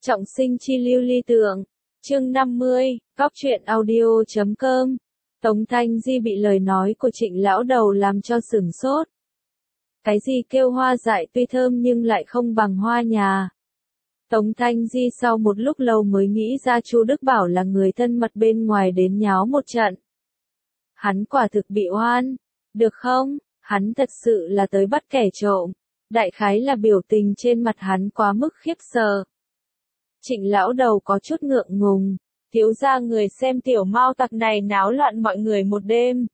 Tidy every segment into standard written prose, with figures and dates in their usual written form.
Trọng sinh chi lưu ly tượng. Chương 50, Cóc truyện audio.com. Tống Thanh Di bị lời nói của Trịnh lão đầu làm cho sửng sốt. Cái gì kêu hoa dại tuy thơm nhưng lại không bằng hoa nhà. Tống Thanh Di sau một lúc lâu mới nghĩ ra Chu Đức Bảo là người thân mật bên ngoài đến nháo một trận. Hắn quả thực bị oan. Được không? Hắn thật sự là tới bắt kẻ trộm. Đại khái là biểu tình trên mặt hắn quá mức khiếp sợ. Trịnh lão đầu có chút ngượng ngùng. Thiếu gia người xem tiểu mao tặc này náo loạn mọi người một đêm.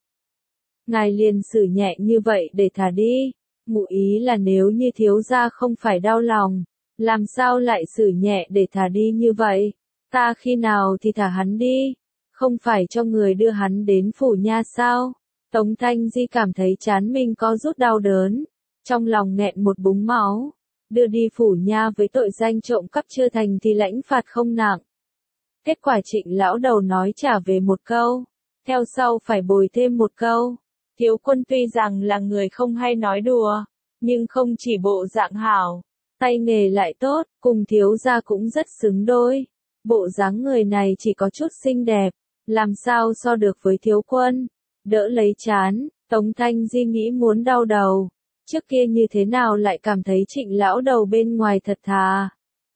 Ngài liền xử nhẹ như vậy để thả đi. Ngụ ý là nếu như thiếu gia không phải đau lòng, làm sao lại xử nhẹ để thả đi như vậy? Ta khi nào thì thả hắn đi? Không phải cho người đưa hắn đến phủ nha sao? Tống Thanh Di cảm thấy trán mình có rút đau đớn. Trong lòng nghẹn một búng máu. Đưa đi phủ nha với tội danh trộm cắp chưa thành thì lãnh phạt không nặng. Kết quả Trịnh lão đầu nói trả về một câu. Theo sau phải bồi thêm một câu. Thiếu quân tuy rằng là người không hay nói đùa, nhưng không chỉ bộ dạng hảo, tay nghề lại tốt, cùng thiếu gia cũng rất xứng đôi. Bộ dáng người này chỉ có chút xinh đẹp, làm sao so được với thiếu quân. Đỡ lấy chán, Tống Thanh Di nghĩ muốn đau đầu. Trước kia như thế nào lại cảm thấy Trịnh lão đầu bên ngoài thật thà.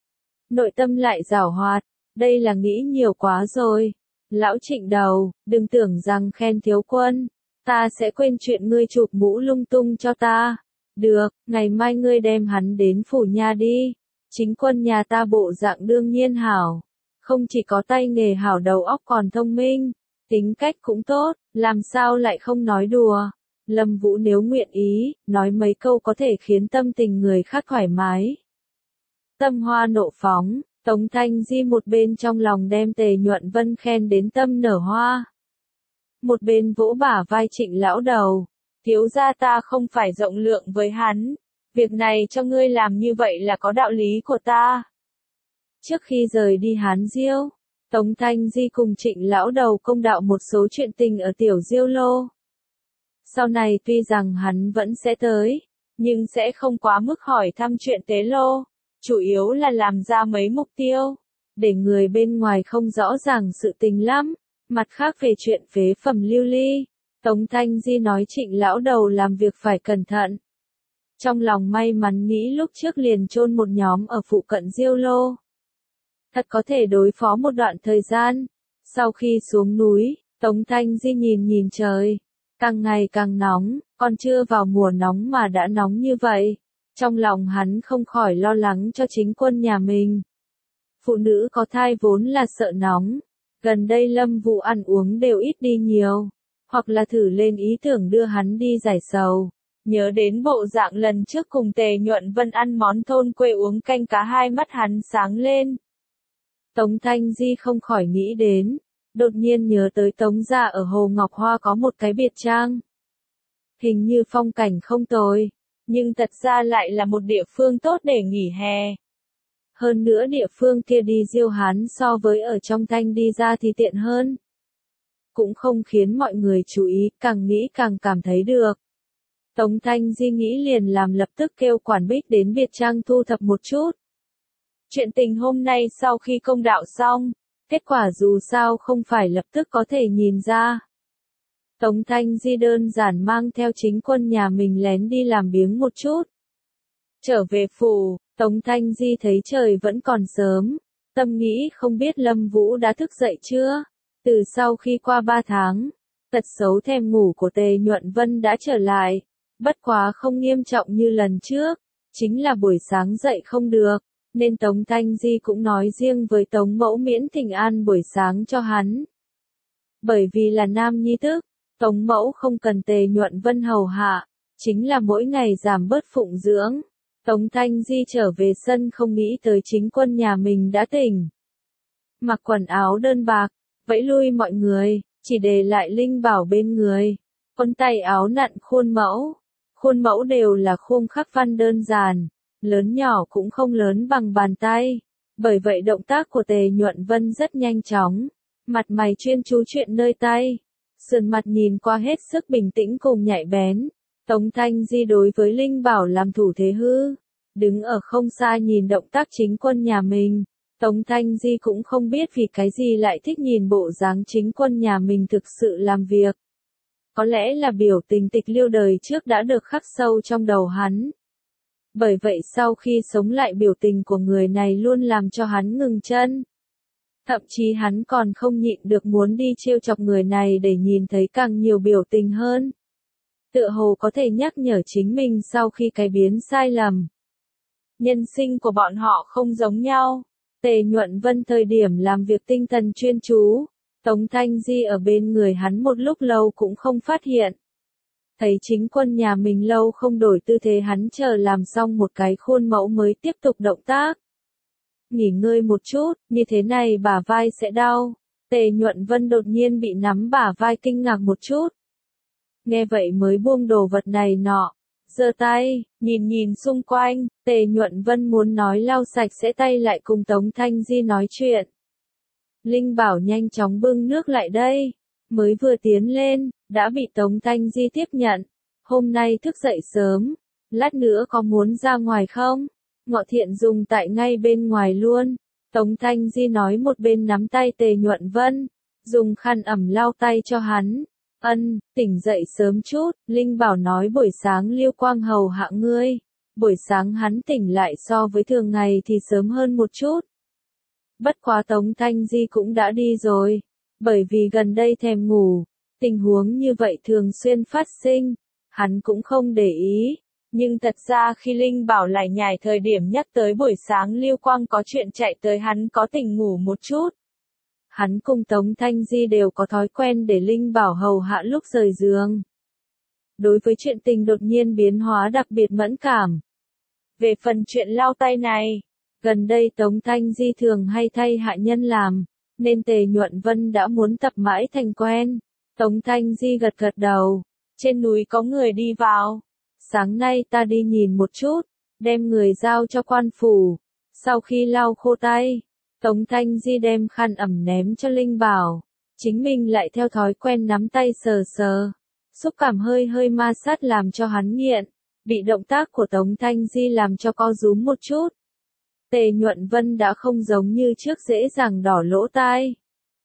Nội tâm lại giảo hoạt, đây là nghĩ nhiều quá rồi. Lão Trịnh đầu, đừng tưởng rằng khen thiếu quân, ta sẽ quên chuyện ngươi chụp mũ lung tung cho ta. Được, ngày mai ngươi đem hắn đến phủ nha đi. Chính quân nhà ta bộ dạng đương nhiên hảo. Không chỉ có tay nghề hảo đầu óc còn thông minh. Tính cách cũng tốt, làm sao lại không nói đùa. Lâm Vũ nếu nguyện ý, nói mấy câu có thể khiến tâm tình người khác thoải mái. Tâm hoa nộ phóng, Tống Thanh Di một bên trong lòng đem Tề Nhuận Vân khen đến tâm nở hoa. Một bên vỗ bả vai Trịnh lão đầu. Thiếu gia ta không phải rộng lượng với hắn. Việc này cho ngươi làm như vậy là có đạo lý của ta. Trước khi rời đi Hán Diêu, Tống Thanh Di cùng Trịnh lão đầu công đạo một số chuyện tình ở Tiểu Diêu Lô. Sau này tuy rằng hắn vẫn sẽ tới, nhưng sẽ không quá mức hỏi thăm chuyện tế lô, chủ yếu là làm ra mấy mục tiêu, để người bên ngoài không rõ ràng sự tình lắm. Mặt khác về chuyện phế phẩm lưu ly, Tống Thanh Di nói Trịnh lão đầu làm việc phải cẩn thận. Trong lòng may mắn nghĩ lúc trước liền chôn một nhóm ở phụ cận Diêu Lô. Thật có thể đối phó một đoạn thời gian. Sau khi xuống núi, Tống Thanh Di nhìn trời. Càng ngày càng nóng, còn chưa vào mùa nóng mà đã nóng như vậy. Trong lòng hắn không khỏi lo lắng cho chính quân nhà mình. Phụ nữ có thai vốn là sợ nóng. Gần đây Lâm Vũ ăn uống đều ít đi nhiều. Hoặc là thử lên ý tưởng đưa hắn đi giải sầu. Nhớ đến bộ dạng lần trước cùng Tề Nhuận Vân ăn món thôn quê uống canh cá, hai mắt hắn sáng lên. Tống Thanh Di không khỏi nghĩ đến. Đột nhiên nhớ tới Tống gia ở Hồ Ngọc Hoa có một cái biệt trang. Hình như phong cảnh không tồi, nhưng thật ra lại là một địa phương tốt để nghỉ hè. Hơn nữa địa phương kia đi Diêu Hán so với ở trong Thanh đi ra thì tiện hơn. Cũng không khiến mọi người chú ý, càng nghĩ càng cảm thấy được. Tống Thanh Di nghĩ liền làm lập tức kêu quản bích đến biệt trang thu thập một chút. Chuyện tình hôm nay sau khi công đạo xong, kết quả dù sao không phải lập tức có thể nhìn ra. Tống Thanh Di đơn giản mang theo chính quân nhà mình lén đi làm biếng một chút. Trở về phủ, Tống Thanh Di thấy trời vẫn còn sớm. Tâm nghĩ không biết Lâm Vũ đã thức dậy chưa. Từ sau khi qua 3 tháng, tật xấu thèm ngủ của Tề Nhuận Vân đã trở lại. Bất quá không nghiêm trọng như lần trước. Chính là buổi sáng dậy không được. Nên Tống Thanh Di cũng nói riêng với Tống Mẫu miễn thỉnh an buổi sáng cho hắn. Bởi vì là nam nhi tức, Tống Mẫu không cần Tề Nhuận Vân hầu hạ, chính là mỗi ngày giảm bớt phụng dưỡng. Tống Thanh Di trở về sân không nghĩ tới chính quân nhà mình đã tỉnh. Mặc quần áo đơn bạc, vẫy lui mọi người, chỉ để lại Linh Bảo bên người. Con tay áo nặn khuôn mẫu đều là khung khắc văn đơn giản. Lớn nhỏ cũng không lớn bằng bàn tay. Bởi vậy động tác của Tề Nhuận Vân rất nhanh chóng. Mặt mày chuyên chú chuyện nơi tay. Sườn mặt nhìn qua hết sức bình tĩnh cùng nhạy bén. Tống Thanh Di đối với Linh Bảo làm thủ thế hư. Đứng ở không xa nhìn động tác chính quân nhà mình. Tống Thanh Di cũng không biết vì cái gì lại thích nhìn bộ dáng chính quân nhà mình thực sự làm việc. Có lẽ là biểu tình tịch liêu đời trước đã được khắc sâu trong đầu hắn. Bởi vậy sau khi sống lại biểu tình của người này luôn làm cho hắn ngừng chân. Thậm chí hắn còn không nhịn được muốn đi trêu chọc người này để nhìn thấy càng nhiều biểu tình hơn. Tựa hồ có thể nhắc nhở chính mình sau khi cái biến sai lầm. Nhân sinh của bọn họ không giống nhau. Tề Nhuận Vân thời điểm làm việc tinh thần chuyên chú. Tống Thanh Di ở bên người hắn một lúc lâu cũng không phát hiện. Thấy chính quân nhà mình lâu không đổi tư thế hắn chờ làm xong một cái khuôn mẫu mới tiếp tục động tác. Nghỉ ngơi một chút, như thế này bả vai sẽ đau. Tề Nhuận Vân đột nhiên bị nắm bả vai kinh ngạc một chút. Nghe vậy mới buông đồ vật này nọ. Giơ tay, nhìn xung quanh, Tề Nhuận Vân muốn nói lau sạch sẽ tay lại cùng Tống Thanh Di nói chuyện. Linh Bảo nhanh chóng bưng nước lại đây. Mới vừa tiến lên, đã bị Tống Thanh Di tiếp nhận. Hôm nay thức dậy sớm, lát nữa có muốn ra ngoài không? Ngọ Thiện dùng tại ngay bên ngoài luôn. Tống Thanh Di nói một bên nắm tay Tề Nhuận Vân, dùng khăn ẩm lau tay cho hắn. Tỉnh dậy sớm chút, Linh Bảo nói buổi sáng Liêu Quang hầu hạ ngươi. Buổi sáng hắn tỉnh lại so với thường ngày thì sớm hơn một chút. Bất quá Tống Thanh Di cũng đã đi rồi, bởi vì gần đây thèm ngủ, tình huống như vậy thường xuyên phát sinh, hắn cũng không để ý. Nhưng thật ra khi Linh Bảo lại nhải thời điểm nhắc tới buổi sáng Liêu Quang có chuyện chạy tới hắn có tỉnh ngủ một chút. Hắn cùng Tống Thanh Di đều có thói quen để Linh Bảo hầu hạ lúc rời giường. Đối với chuyện tình đột nhiên biến hóa đặc biệt mẫn cảm. Về phần chuyện lau tay này, gần đây Tống Thanh Di thường hay thay hạ nhân làm, nên Tề Nhuận Vân đã muốn tập mãi thành quen. Tống Thanh Di gật gật đầu, trên núi có người đi vào. Sáng nay ta đi nhìn một chút, đem người giao cho quan phủ. Sau khi lau khô tay, Tống Thanh Di đem khăn ẩm ném cho Linh Bảo. Chính mình lại theo thói quen nắm tay sờ sờ. Xúc cảm hơi hơi ma sát làm cho hắn nghiện. Bị động tác của Tống Thanh Di làm cho co rúm một chút. Tề Nhuận Vân đã không giống như trước dễ dàng đỏ lỗ tai.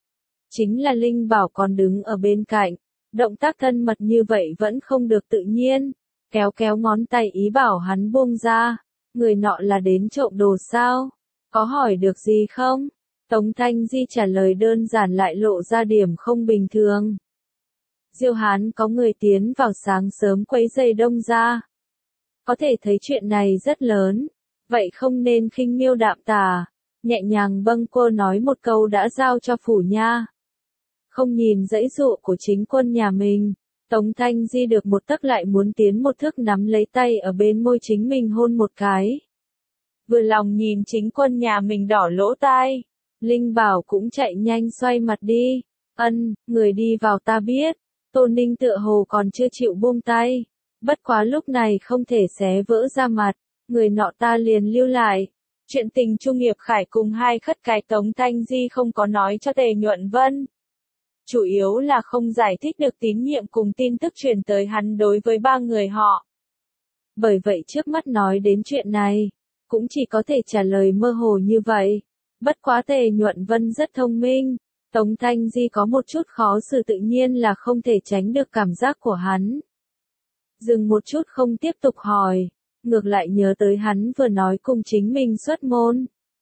Chính là Linh Bảo còn đứng ở bên cạnh. Động tác thân mật như vậy vẫn không được tự nhiên. Kéo kéo ngón tay ý bảo hắn buông ra. Người nọ là đến trộm đồ sao? Có hỏi được gì không? Tống Thanh Di trả lời đơn giản lại lộ ra điểm không bình thường. Diêu Hán có người tiến vào sáng sớm quấy rầy Đông gia. Có thể thấy chuyện này rất lớn. Vậy không nên khinh miêu đạm tà. Nhẹ nhàng bâng quơ nói một câu đã giao cho phủ nha. Không nhìn dãy dụ của chính quân nhà mình. Tống Thanh Di được một tấc lại muốn tiến một thước nắm lấy tay ở bên môi chính mình hôn một cái. Vừa lòng nhìn chính quân nhà mình đỏ lỗ tai. Linh Bảo cũng chạy nhanh xoay mặt đi. Người đi vào ta biết. Tô Ninh tựa hồ còn chưa chịu buông tay. Bất quá lúc này không thể xé vỡ ra mặt. Người nọ ta liền lưu lại. Chuyện tình Trung Nghiệp Khải cùng hai khất cái Tống Thanh Di không có nói cho Tề Nhuận Vân. Chủ yếu là không giải thích được tín nhiệm cùng tin tức truyền tới hắn đối với ba người họ. Bởi vậy trước mắt nói đến chuyện này, cũng chỉ có thể trả lời mơ hồ như vậy. Bất quá Tề Nhuận Vân rất thông minh. Tống Thanh Di có một chút khó xử tự nhiên là không thể tránh được cảm giác của hắn. Dừng một chút không tiếp tục hỏi. Ngược lại nhớ tới hắn vừa nói cùng chính mình xuất môn.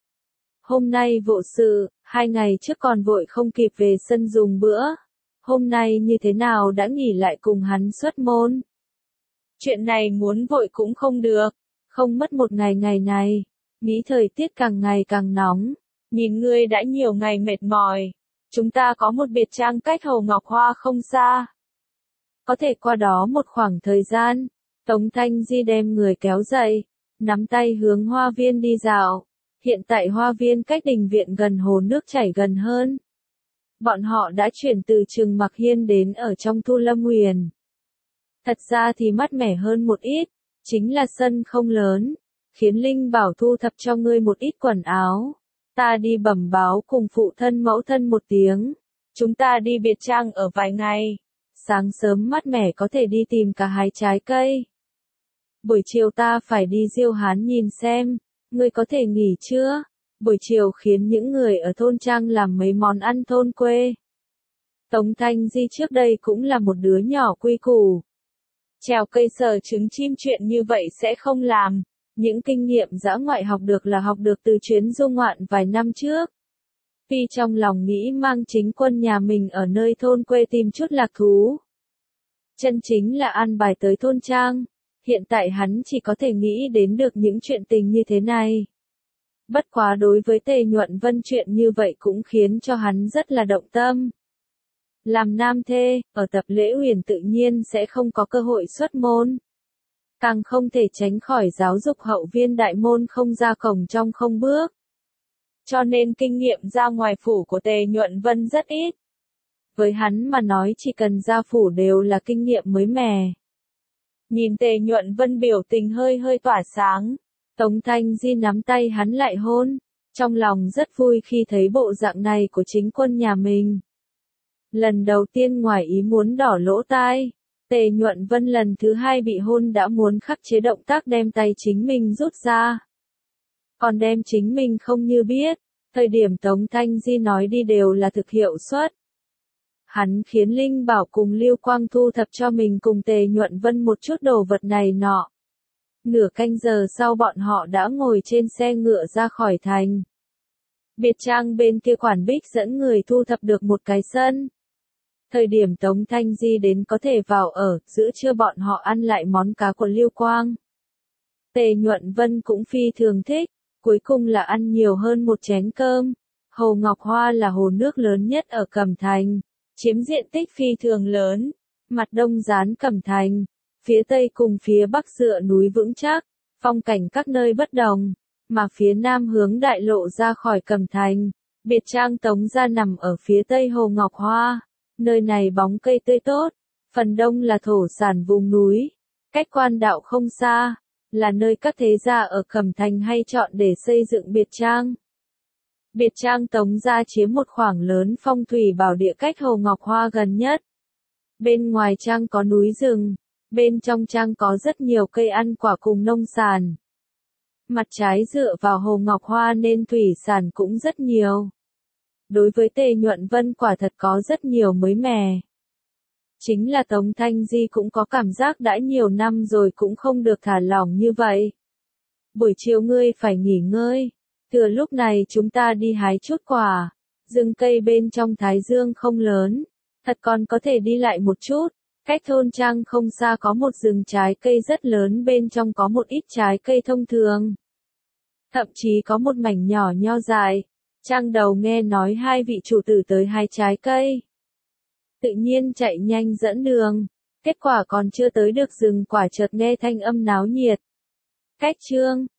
Hôm nay vội sự, 2 ngày trước còn vội không kịp về sân dùng bữa. Hôm nay như thế nào đã nghỉ lại cùng hắn xuất môn. Chuyện này muốn vội cũng không được. Không mất một ngày ngày này. Nghĩ thời tiết càng ngày càng nóng. Nhìn ngươi đã nhiều ngày mệt mỏi. Chúng ta có một biệt trang cách Hồ Ngọc Hoa không xa. Có thể qua đó một khoảng thời gian. Tống Thanh Di đem người kéo dậy. Nắm tay hướng hoa viên đi dạo. Hiện tại hoa viên cách đình viện gần hồ nước chảy gần hơn. Bọn họ đã chuyển từ Trường Mặc Hiên đến ở trong Thu Lâm Huyền. Thật ra thì mát mẻ hơn một ít. Chính là sân không lớn. Khiến Linh Bảo thu thập cho ngươi một ít quần áo. Ta đi bẩm báo cùng phụ thân mẫu thân một tiếng. Chúng ta đi biệt trang ở vài ngày. Sáng sớm mát mẻ có thể đi tìm cả hái trái cây. Buổi chiều ta phải đi Diêu Hán nhìn xem. Ngươi có thể nghỉ chưa? buổi chiều khiến những người ở thôn trang làm mấy món ăn thôn quê. Tống Thanh Di trước đây cũng là một đứa nhỏ quy củ. Trèo cây sờ trứng chim chuyện như vậy sẽ không làm. Những kinh nghiệm dã ngoại học được là học được từ chuyến du ngoạn vài năm trước. Phi trong lòng nghĩ mang chính quân nhà mình ở nơi thôn quê tìm chút lạc thú. Chân chính là an bài tới thôn trang. Hiện tại hắn chỉ có thể nghĩ đến được những chuyện tình như thế này. Bất quá đối với Tề Nhuận Vân chuyện như vậy cũng khiến cho hắn rất là động tâm. Làm nam thê, ở Tập Lễ Uyển tự nhiên sẽ không có cơ hội xuất môn. Càng không thể tránh khỏi giáo dục hậu viên đại môn không ra cổng trong không bước. Cho nên kinh nghiệm ra ngoài phủ của Tề Nhuận Vân rất ít. Với hắn mà nói chỉ cần ra phủ đều là kinh nghiệm mới mẻ. Nhìn Tề Nhuận Vân biểu tình hơi hơi tỏa sáng, Tống Thanh Di nắm tay hắn lại hôn, trong lòng rất vui khi thấy bộ dạng này của chính quân nhà mình. Lần đầu tiên ngoài ý muốn đỏ lỗ tai, Tề Nhuận Vân lần thứ hai bị hôn đã muốn khắc chế động tác đem tay chính mình rút ra. Còn đem chính mình không như biết, thời điểm Tống Thanh Di nói đi đều là thực hiệu suất. Hắn khiến Linh Bảo cùng Lưu Quang thu thập cho mình cùng Tề Nhuận Vân một chút đồ vật này nọ. Nửa canh giờ sau bọn họ đã ngồi trên xe ngựa ra khỏi thành. Biệt trang bên kia quản bích dẫn người thu thập được một cái sân. Thời điểm Tống Thanh Di đến có thể vào ở, giữa trưa bọn họ ăn lại món cá của Lưu Quang. Tề Nhuận Vân cũng phi thường thích, cuối cùng là ăn nhiều hơn một chén cơm. Hồ Ngọc Hoa là hồ nước lớn nhất ở Cẩm Thành, chiếm diện tích phi thường lớn, mặt đông dán Cẩm Thành, phía tây cùng phía bắc dựa núi vững chắc, phong cảnh các nơi bất đồng, mà phía nam hướng đại lộ ra khỏi Cẩm Thành. Biệt trang Tống gia nằm ở phía tây Hồ Ngọc Hoa, nơi này bóng cây tươi tốt, phần đông là thổ sản vùng núi, cách quan đạo không xa, là nơi các thế gia ở Cẩm Thành hay chọn để xây dựng biệt trang. Biệt trang Tống gia chiếm một khoảng lớn phong thủy bảo địa cách Hồ Ngọc Hoa gần nhất. Bên ngoài trang có núi rừng, bên trong trang có rất nhiều cây ăn quả cùng nông sản. Mặt trái dựa vào Hồ Ngọc Hoa nên thủy sản cũng rất nhiều. Đối với Tề Nhuận Vân quả thật có rất nhiều mới mẻ. Chính là Tống Thanh Di cũng có cảm giác đã nhiều năm rồi cũng không được thả lỏng như vậy. Buổi chiều ngươi phải nghỉ ngơi. Thừa lúc này chúng ta đi hái chút quả. Rừng cây bên trong Thái Dương không lớn. Thật còn có thể đi lại một chút. Cách thôn trang không xa có một rừng trái cây rất lớn bên trong có một ít trái cây thông thường. Thậm chí có một mảnh nhỏ nho dài. Trang đầu nghe nói hai vị chủ tử tới hái trái cây. Tự nhiên chạy nhanh dẫn đường. Kết quả còn chưa tới được rừng quả chợt nghe thanh âm náo nhiệt. Cách chương